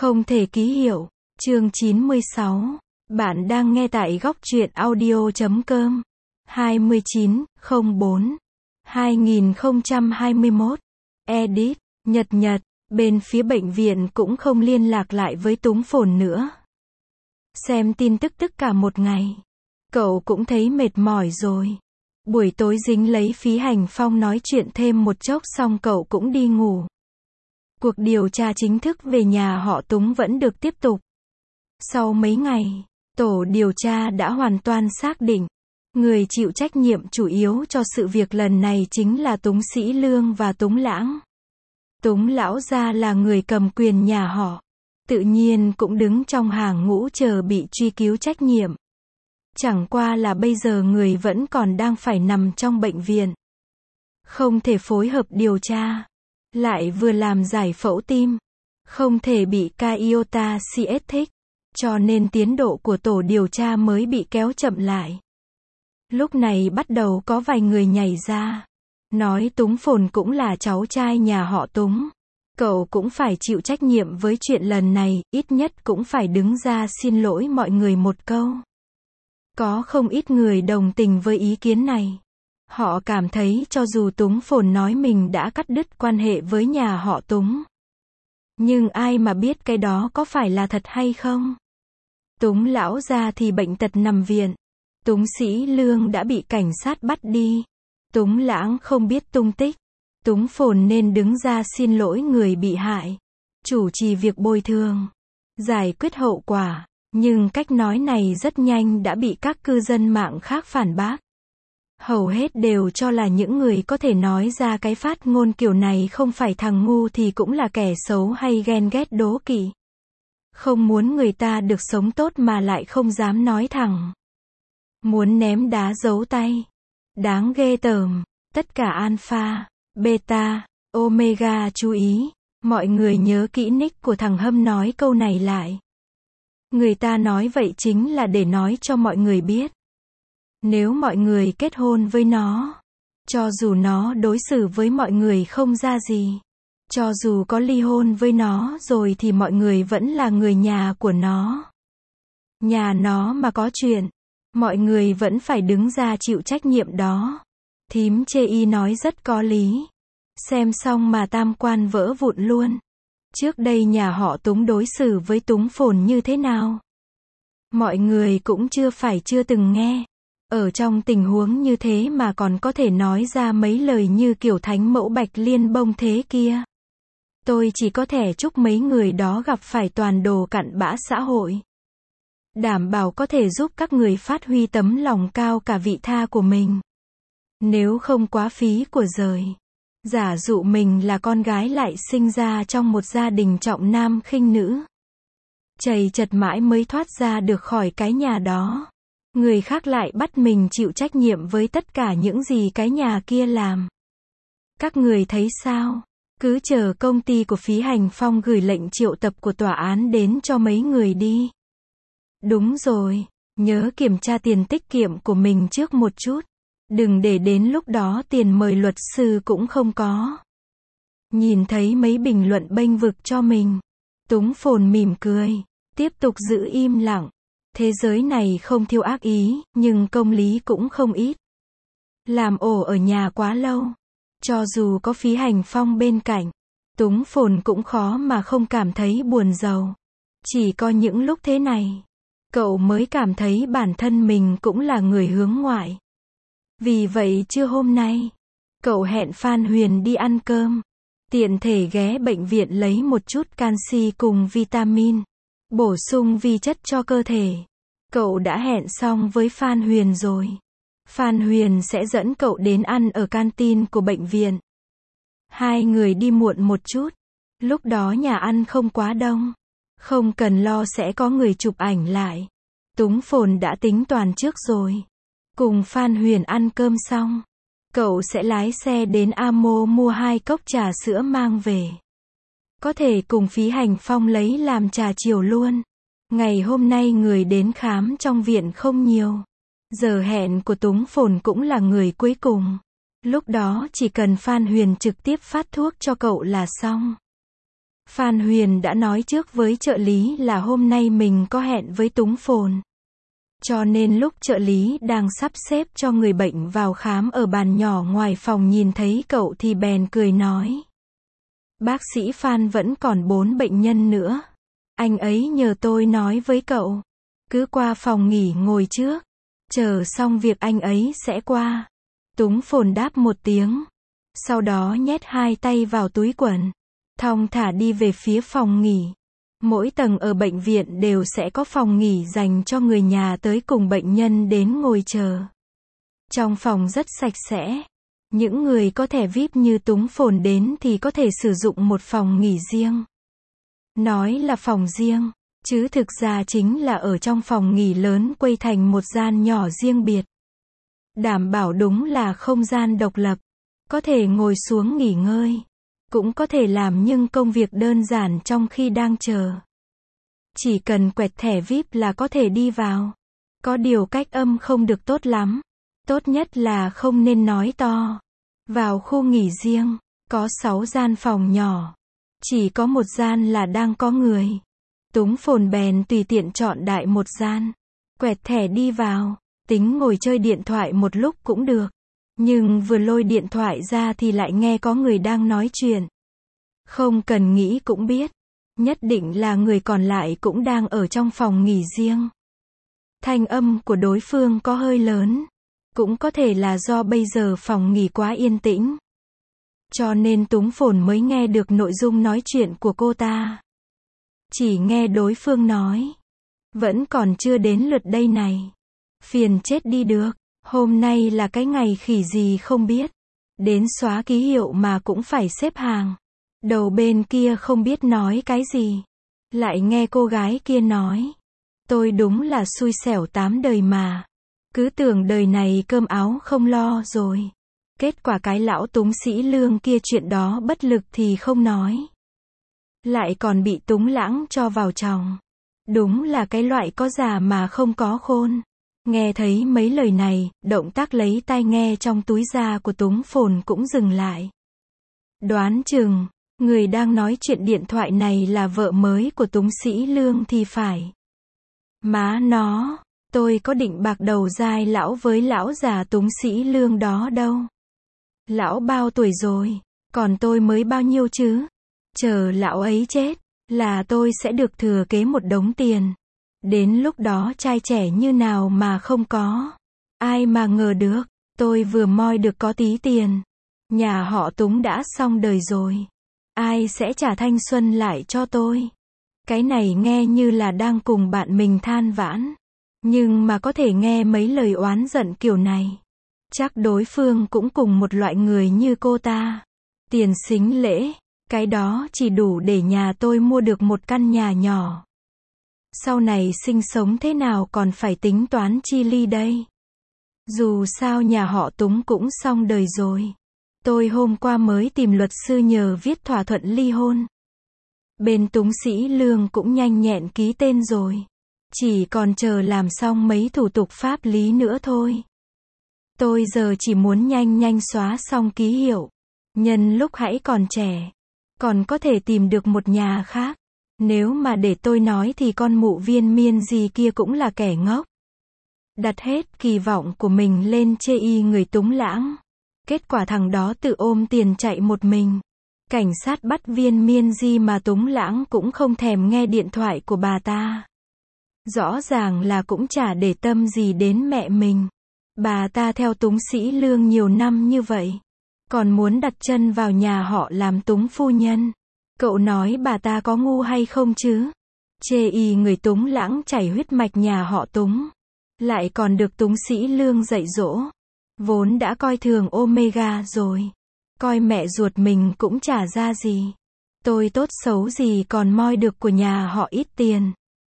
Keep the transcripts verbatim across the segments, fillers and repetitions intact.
Không thể ký hiệu. Chương chín mươi sáu. Bạn đang nghe tại góc truyện audio chấm com. hai mươi chín không bốn hai nghìn không trăm hai mươi mốt. Edit. Nhật Nhật. Bên phía bệnh viện cũng không liên lạc lại với Túng Phồn nữa. Xem tin tức tất cả một ngày. Cậu cũng thấy mệt mỏi rồi. Buổi tối dính lấy Phí Hành Phong nói chuyện thêm một chốc xong cậu cũng đi ngủ. Cuộc điều tra chính thức về nhà họ Túng vẫn được tiếp tục. Sau mấy ngày, tổ điều tra đã hoàn toàn xác định, người chịu trách nhiệm chủ yếu cho sự việc lần này chính là Túng Sĩ Lương và Túng Lãng. Túng lão gia là người cầm quyền nhà họ, tự nhiên cũng đứng trong hàng ngũ chờ bị truy cứu trách nhiệm. Chẳng qua là bây giờ người vẫn còn đang phải nằm trong bệnh viện. Không thể phối hợp điều tra. Lại vừa làm giải phẫu tim. Không thể bị ca iota cs thích. Cho nên tiến độ của tổ điều tra mới bị kéo chậm lại. Lúc này bắt đầu có vài người nhảy ra. Nói Túng Phồn cũng là cháu trai nhà họ Túng. Cậu cũng phải chịu trách nhiệm với chuyện lần này, ít nhất cũng phải đứng ra xin lỗi mọi người một câu. Có không ít người đồng tình với ý kiến này. Họ cảm thấy cho dù Túng Phồn nói mình đã cắt đứt quan hệ với nhà họ Túng. Nhưng ai mà biết cái đó có phải là thật hay không? Túng lão gia thì bệnh tật nằm viện. Túng Sĩ Lương đã bị cảnh sát bắt đi. Túng Lãng không biết tung tích. Túng Phồn nên đứng ra xin lỗi người bị hại. Chủ trì việc bồi thường. Giải quyết hậu quả. Nhưng cách nói này rất nhanh đã bị các cư dân mạng khác phản bác. Hầu hết đều cho là những người có thể nói ra cái phát ngôn kiểu này không phải thằng ngu thì cũng là kẻ xấu hay ghen ghét đố kỵ. Không muốn người ta được sống tốt mà lại không dám nói thẳng. Muốn ném đá giấu tay. Đáng ghê tởm. Tất cả alpha, beta, omega chú ý. Mọi người nhớ kỹ nick của thằng Hâm nói câu này lại. Người ta nói vậy chính là để nói cho mọi người biết. Nếu mọi người kết hôn với nó, cho dù nó đối xử với mọi người không ra gì, cho dù có ly hôn với nó rồi thì mọi người vẫn là người nhà của nó. Nhà nó mà có chuyện, mọi người vẫn phải đứng ra chịu trách nhiệm đó. Thím chê y nói rất có lý. Xem xong mà tam quan vỡ vụn luôn. Trước đây nhà họ Túng đối xử với Túng Phồn như thế nào? Mọi người cũng chưa phải chưa từng nghe. Ở trong tình huống như thế mà còn có thể nói ra mấy lời như kiểu thánh mẫu Bạch Liên Bông thế kia. Tôi chỉ có thể chúc mấy người đó gặp phải toàn đồ cặn bã xã hội. Đảm bảo có thể giúp các người phát huy tấm lòng cao cả vị tha của mình. Nếu không quá phí của giời. Giả dụ mình là con gái lại sinh ra trong một gia đình trọng nam khinh nữ. Chầy chật mãi mới thoát ra được khỏi cái nhà đó. Người khác lại bắt mình chịu trách nhiệm với tất cả những gì cái nhà kia làm. Các người thấy sao? Cứ chờ công ty của Phí Hành Phong gửi lệnh triệu tập của tòa án đến cho mấy người đi. Đúng rồi, nhớ kiểm tra tiền tiết kiệm của mình trước một chút. Đừng để đến lúc đó tiền mời luật sư cũng không có. Nhìn thấy mấy bình luận bênh vực cho mình. Túng Phồn mỉm cười. Tiếp tục giữ im lặng. Thế giới này không thiếu ác ý, nhưng công lý cũng không ít. Làm ổ ở nhà quá lâu. Cho dù có Phí Hành Phong bên cạnh, Túng Phồn cũng khó mà không cảm thấy buồn rầu. Chỉ có những lúc thế này, cậu mới cảm thấy bản thân mình cũng là người hướng ngoại. Vì vậy trưa hôm nay, cậu hẹn Phan Huyền đi ăn cơm. Tiện thể ghé bệnh viện lấy một chút canxi cùng vitamin. Bổ sung vi chất cho cơ thể. Cậu đã hẹn xong với Phan Huyền rồi. Phan Huyền sẽ dẫn cậu đến ăn ở canteen của bệnh viện. Hai người đi muộn một chút. Lúc đó nhà ăn không quá đông. Không cần lo sẽ có người chụp ảnh lại. Túng Phồn đã tính toàn trước rồi. Cùng Phan Huyền ăn cơm xong, cậu sẽ lái xe đến Amo mua hai cốc trà sữa mang về. Có thể cùng Phí Hành Phong lấy làm trà chiều luôn. Ngày hôm nay người đến khám trong viện không nhiều. Giờ hẹn của Túng Phồn cũng là người cuối cùng. Lúc đó chỉ cần Phan Huyền trực tiếp phát thuốc cho cậu là xong. Phan Huyền đã nói trước với trợ lý là hôm nay mình có hẹn với Túng Phồn. Cho nên lúc trợ lý đang sắp xếp cho người bệnh vào khám ở bàn nhỏ ngoài phòng nhìn thấy cậu thì bèn cười nói. Bác sĩ Phan vẫn còn bốn bệnh nhân nữa. Anh ấy nhờ tôi nói với cậu. Cứ qua phòng nghỉ ngồi trước. Chờ xong việc anh ấy sẽ qua. Túng Phồn đáp một tiếng. Sau đó nhét hai tay vào túi quần. Thong thả đi về phía phòng nghỉ. Mỗi tầng ở bệnh viện đều sẽ có phòng nghỉ dành cho người nhà tới cùng bệnh nhân đến ngồi chờ. Trong phòng rất sạch sẽ. Những người có thẻ vi ai pi như Túng Phồn đến thì có thể sử dụng một phòng nghỉ riêng. Nói là phòng riêng, chứ thực ra chính là ở trong phòng nghỉ lớn quây thành một gian nhỏ riêng biệt. Đảm bảo đúng là không gian độc lập. Có thể ngồi xuống nghỉ ngơi. Cũng có thể làm những công việc đơn giản trong khi đang chờ. Chỉ cần quẹt thẻ vi ai pi là có thể đi vào. Có điều cách âm không được tốt lắm. Tốt nhất là không nên nói to. Vào khu nghỉ riêng, có sáu gian phòng nhỏ. Chỉ có một gian là đang có người. Túng Phồn bèn tùy tiện chọn đại một gian. Quẹt thẻ đi vào. Tính ngồi chơi điện thoại một lúc cũng được. Nhưng vừa lôi điện thoại ra thì lại nghe có người đang nói chuyện. Không cần nghĩ cũng biết. Nhất định là người còn lại cũng đang ở trong phòng nghỉ riêng. Thanh âm của đối phương có hơi lớn. Cũng có thể là do bây giờ phòng nghỉ quá yên tĩnh. Cho nên Túng Phồn mới nghe được nội dung nói chuyện của cô ta. Chỉ nghe đối phương nói. Vẫn còn chưa đến lượt đây này. Phiền chết đi được. Hôm nay là cái ngày khỉ gì không biết. Đến xóa ký hiệu mà cũng phải xếp hàng. Đầu bên kia không biết nói cái gì. Lại nghe cô gái kia nói. Tôi đúng là xui xẻo tám đời mà. Cứ tưởng đời này cơm áo không lo rồi. Kết quả cái lão Túng Sĩ Lương kia chuyện đó bất lực thì không nói. Lại còn bị Túng Lãng cho vào chồng. Đúng là cái loại có già mà không có khôn. Nghe thấy mấy lời này, động tác lấy tai nghe trong túi da của Túng Phồn cũng dừng lại. Đoán chừng, người đang nói chuyện điện thoại này là vợ mới của Túng Sĩ Lương thì phải. Má nó, tôi có định bạc đầu dai lão với lão già Túng Sĩ Lương đó đâu. Lão bao tuổi rồi, còn tôi mới bao nhiêu chứ? Chờ lão ấy chết, là tôi sẽ được thừa kế một đống tiền. Đến lúc đó trai trẻ như nào mà không có. Ai mà ngờ được, tôi vừa moi được có tí tiền. Nhà họ Túng đã xong đời rồi. Ai sẽ trả thanh xuân lại cho tôi? Cái này nghe như là đang cùng bạn mình than vãn. Nhưng mà có thể nghe mấy lời oán giận kiểu này. Chắc đối phương cũng cùng một loại người như cô ta. Tiền sính lễ, cái đó chỉ đủ để nhà tôi mua được một căn nhà nhỏ. Sau này sinh sống thế nào còn phải tính toán chi ly đây. Dù sao nhà họ Túng cũng xong đời rồi. Tôi hôm qua mới tìm luật sư nhờ viết thỏa thuận ly hôn. Bên Túng Sĩ Lương cũng nhanh nhẹn ký tên rồi. Chỉ còn chờ làm xong mấy thủ tục pháp lý nữa thôi. Tôi giờ chỉ muốn nhanh nhanh xóa xong ký hiệu. Nhân lúc hãy còn trẻ. Còn có thể tìm được một nhà khác. Nếu mà để tôi nói thì con mụ Viên Miên gì kia cũng là kẻ ngốc. Đặt hết kỳ vọng của mình lên chê y người Túng Lãng. Kết quả thằng đó tự ôm tiền chạy một mình. Cảnh sát bắt Viên Miên Di mà Túng Lãng cũng không thèm nghe điện thoại của bà ta. Rõ ràng là cũng chả để tâm gì đến mẹ mình. Bà ta theo Túng Sĩ Lương nhiều năm như vậy. Còn muốn đặt chân vào nhà họ làm Túng phu nhân. Cậu nói bà ta có ngu hay không chứ? Chê y người Túng Lãng chảy huyết mạch nhà họ Túng. Lại còn được Túng Sĩ Lương dạy dỗ. Vốn đã coi thường Omega rồi. Coi mẹ ruột mình cũng chả ra gì. Tôi tốt xấu gì còn moi được của nhà họ ít tiền.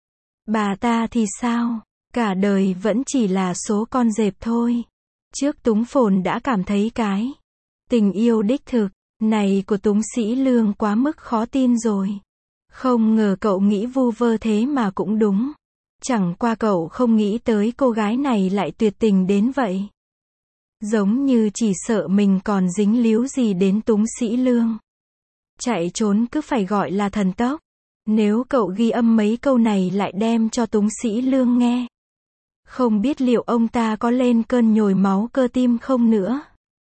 Bà ta thì sao? Cả đời vẫn chỉ là số con dẹp thôi. Trước Túng Phồn đã cảm thấy cái tình yêu đích thực này của Túng Sĩ Lương quá mức khó tin rồi. Không ngờ cậu nghĩ vu vơ thế mà cũng đúng. Chẳng qua cậu không nghĩ tới cô gái này lại tuyệt tình đến vậy. Giống như chỉ sợ mình còn dính líu gì đến Túng Sĩ Lương. Chạy trốn cứ phải gọi là thần tốc. Nếu cậu ghi âm mấy câu này lại đem cho Túng Sĩ Lương nghe, không biết liệu ông ta có lên cơn nhồi máu cơ tim không nữa.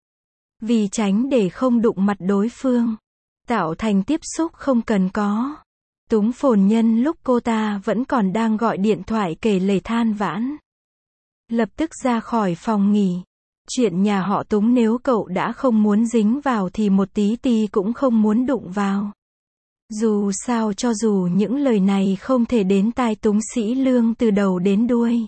Vì tránh để không đụng mặt đối phương, tạo thành tiếp xúc không cần có, Túng Phồn nhân lúc cô ta vẫn còn đang gọi điện thoại kể lể than vãn, lập tức ra khỏi phòng nghỉ. Chuyện nhà họ Túng nếu cậu đã không muốn dính vào thì một tí ti cũng không muốn đụng vào. Dù sao cho dù những lời này không thể đến tai Túng Sĩ Lương từ đầu đến đuôi,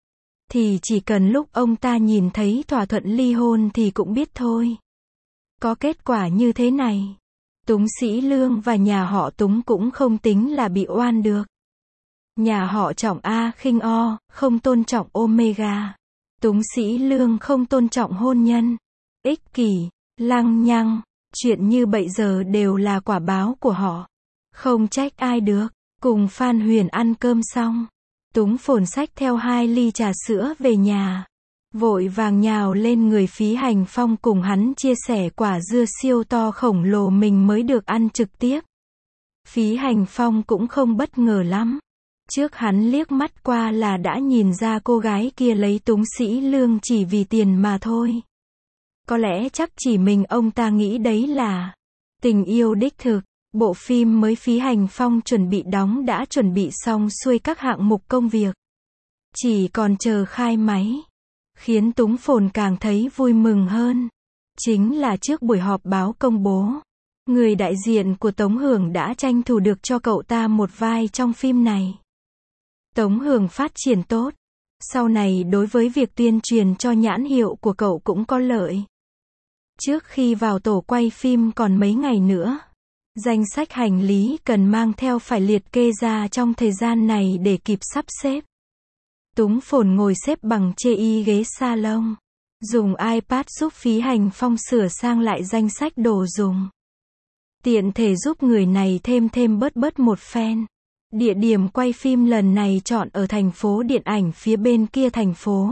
thì chỉ cần lúc ông ta nhìn thấy thỏa thuận ly hôn thì cũng biết thôi. Có kết quả như thế này, Túng Sĩ Lương và nhà họ Túng cũng không tính là bị oan được. Nhà họ Trọng A khinh O, không tôn trọng Omega. Túng Sĩ Lương không tôn trọng hôn nhân. Ích kỷ, lăng nhăng, chuyện như bây giờ đều là quả báo của họ. Không trách ai được. Cùng Phan Huyền ăn cơm xong, Túng Phồn xách theo hai ly trà sữa về nhà. Vội vàng nhào lên người Phí Hành Phong cùng hắn chia sẻ quả dưa siêu to khổng lồ mình mới được ăn trực tiếp. Phí Hành Phong cũng không bất ngờ lắm. Trước hắn liếc mắt qua là đã nhìn ra cô gái kia lấy Túng Sĩ Lương chỉ vì tiền mà thôi. Có lẽ chắc chỉ mình ông ta nghĩ đấy là tình yêu đích thực. Bộ phim mới Phí Hành Phong chuẩn bị đóng đã chuẩn bị xong xuôi các hạng mục công việc. Chỉ còn chờ khai máy. Khiến Túng Phồn càng thấy vui mừng hơn. Chính là trước buổi họp báo công bố, người đại diện của Tống Hưởng đã tranh thủ được cho cậu ta một vai trong phim này. Tống Hưởng phát triển tốt. Sau này đối với việc tuyên truyền cho nhãn hiệu của cậu cũng có lợi. Trước khi vào tổ quay phim còn mấy ngày nữa, danh sách hành lý cần mang theo phải liệt kê ra trong thời gian này để kịp sắp xếp. Túng Phồn ngồi xếp bằng chê y ghế salon, dùng iPad giúp Phí Hành Phong sửa sang lại danh sách đồ dùng. Tiện thể giúp người này thêm thêm bớt bớt một phen. Địa điểm quay phim lần này chọn ở thành phố điện ảnh phía bên kia thành phố.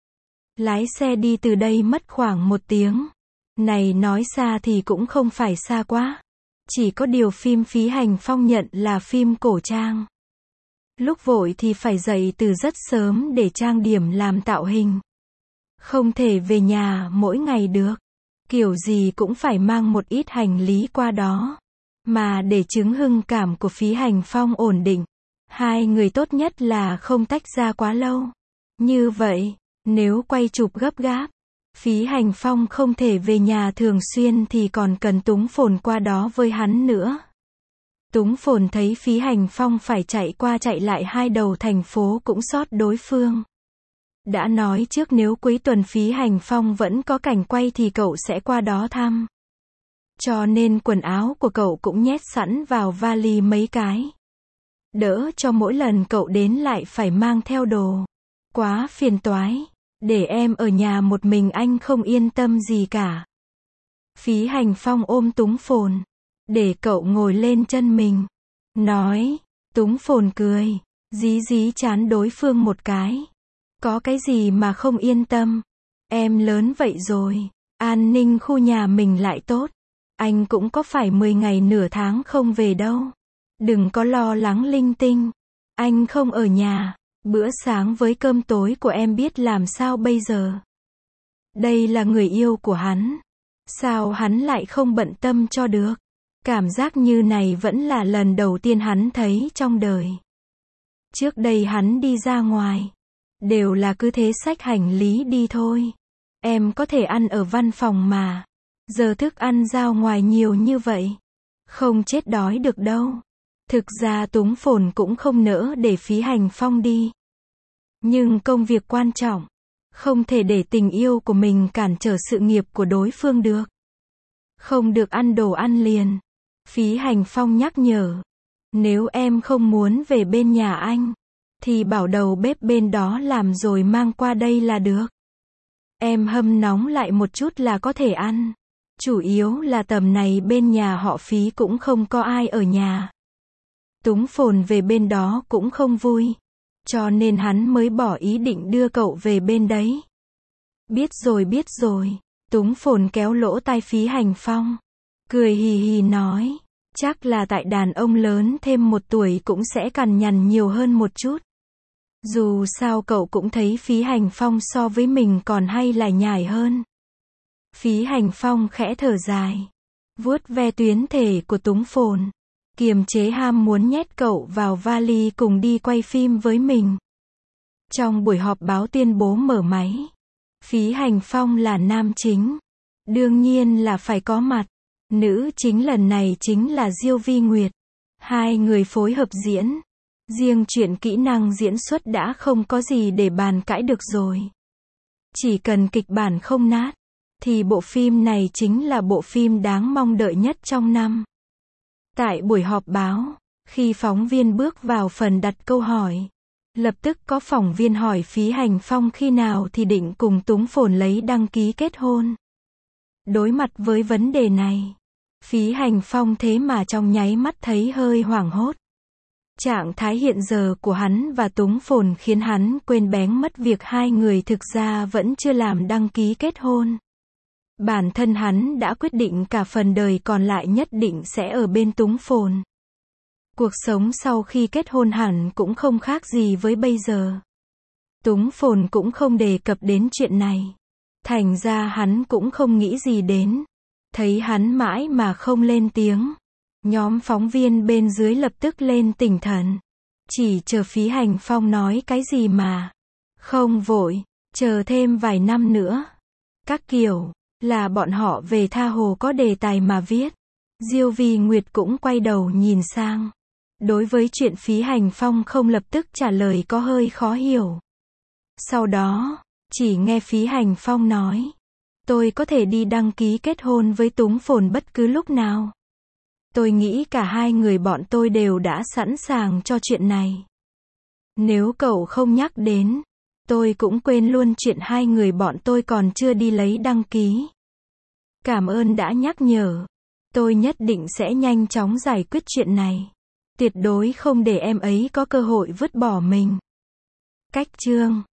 Lái xe đi từ đây mất khoảng một tiếng. Này nói xa thì cũng không phải xa quá. Chỉ có điều phim Phí Hành Phong nhận là phim cổ trang. Lúc vội thì phải dậy từ rất sớm để trang điểm làm tạo hình. Không thể về nhà mỗi ngày được. Kiểu gì cũng phải mang một ít hành lý qua đó. Mà để chứng hưng cảm của Phí Hành Phong ổn định, hai người tốt nhất là không tách ra quá lâu. Như vậy, nếu quay chụp gấp gáp, Phí Hành Phong không thể về nhà thường xuyên thì còn cần Túng Phồn qua đó với hắn nữa. Túng Phồn thấy Phí Hành Phong phải chạy qua chạy lại hai đầu thành phố cũng xót đối phương. Đã nói trước nếu cuối tuần Phí Hành Phong vẫn có cảnh quay thì cậu sẽ qua đó thăm. Cho nên quần áo của cậu cũng nhét sẵn vào vali mấy cái. Đỡ cho mỗi lần cậu đến lại phải mang theo đồ. Quá phiền toái. Để em ở nhà một mình anh không yên tâm gì cả. Phí Hành Phong ôm Túng Phồn. Để cậu ngồi lên chân mình. Nói. Túng Phồn cười. Dí dí chán đối phương một cái. Có cái gì mà không yên tâm. Em lớn vậy rồi. An ninh khu nhà mình lại tốt. Anh cũng có phải mười ngày nửa tháng không về đâu. Đừng có lo lắng linh tinh. Anh không ở nhà. Bữa sáng với cơm tối của em biết làm sao bây giờ. Đây là người yêu của hắn. Sao hắn lại không bận tâm cho được. Cảm giác như này vẫn là lần đầu tiên hắn thấy trong đời. Trước đây hắn đi ra ngoài. Đều là cứ thế xách hành lý đi thôi. Em có thể ăn ở văn phòng mà. Giờ thức ăn giao ngoài nhiều như vậy. Không chết đói được đâu. Thực ra Túng Phồn cũng không nỡ để Phí Hành Phong đi. Nhưng công việc quan trọng. Không thể để tình yêu của mình cản trở sự nghiệp của đối phương được. Không được ăn đồ ăn liền. Phí Hành Phong nhắc nhở. Nếu em không muốn về bên nhà anh, thì bảo đầu bếp bên đó làm rồi mang qua đây là được. Em hâm nóng lại một chút là có thể ăn. Chủ yếu là tầm này bên nhà họ Phí cũng không có ai ở nhà. Túng Phồn về bên đó cũng không vui. Cho nên hắn mới bỏ ý định đưa cậu về bên đấy. Biết rồi biết rồi. Túng Phồn kéo lỗ tai Phí Hành Phong. Cười hì hì nói. Chắc là tại đàn ông lớn thêm một tuổi cũng sẽ cằn nhằn nhiều hơn một chút. Dù sao cậu cũng thấy Phí Hành Phong so với mình còn hay lải nhải hơn. Phí Hành Phong khẽ thở dài, vuốt ve tuyến thể của Túng Phồn, kiềm chế ham muốn nhét cậu vào vali cùng đi quay phim với mình. Trong buổi họp báo tuyên bố mở máy, Phí Hành Phong là nam chính, đương nhiên là phải có mặt. Nữ chính lần này chính là Diêu Vi Nguyệt. Hai người phối hợp diễn. Riêng chuyện kỹ năng diễn xuất đã không có gì để bàn cãi được rồi. Chỉ cần kịch bản không nát, thì bộ phim này chính là bộ phim đáng mong đợi nhất trong năm. Tại buổi họp báo, khi phóng viên bước vào phần đặt câu hỏi, lập tức có phóng viên hỏi Phí Hành Phong khi nào thì định cùng Túng Phồn lấy đăng ký kết hôn. Đối mặt với vấn đề này, Phí Hành Phong thế mà trong nháy mắt thấy hơi hoảng hốt. Trạng thái hiện giờ của hắn và Túng Phồn khiến hắn quên bén mất việc hai người thực ra vẫn chưa làm đăng ký kết hôn. Bản thân hắn đã quyết định cả phần đời còn lại nhất định sẽ ở bên Túng Phồn. Cuộc sống sau khi kết hôn hẳn cũng không khác gì với bây giờ. Túng Phồn cũng không đề cập đến chuyện này. Thành ra hắn cũng không nghĩ gì đến. Thấy hắn mãi mà không lên tiếng, nhóm phóng viên bên dưới lập tức lên tinh thần. Chỉ chờ Phí Hành Phong nói cái gì mà. Không vội, chờ thêm vài năm nữa. Các kiểu, là bọn họ về tha hồ có đề tài mà viết. Diêu Vi Nguyệt cũng quay đầu nhìn sang. Đối với chuyện Phí Hành Phong không lập tức trả lời có hơi khó hiểu. Sau đó, chỉ nghe Phí Hành Phong nói. Tôi có thể đi đăng ký kết hôn với Túng Phồn bất cứ lúc nào. Tôi nghĩ cả hai người bọn tôi đều đã sẵn sàng cho chuyện này. Nếu cậu không nhắc đến, tôi cũng quên luôn chuyện hai người bọn tôi còn chưa đi lấy đăng ký. Cảm ơn đã nhắc nhở. Tôi nhất định sẽ nhanh chóng giải quyết chuyện này. Tuyệt đối không để em ấy có cơ hội vứt bỏ mình. Cách chương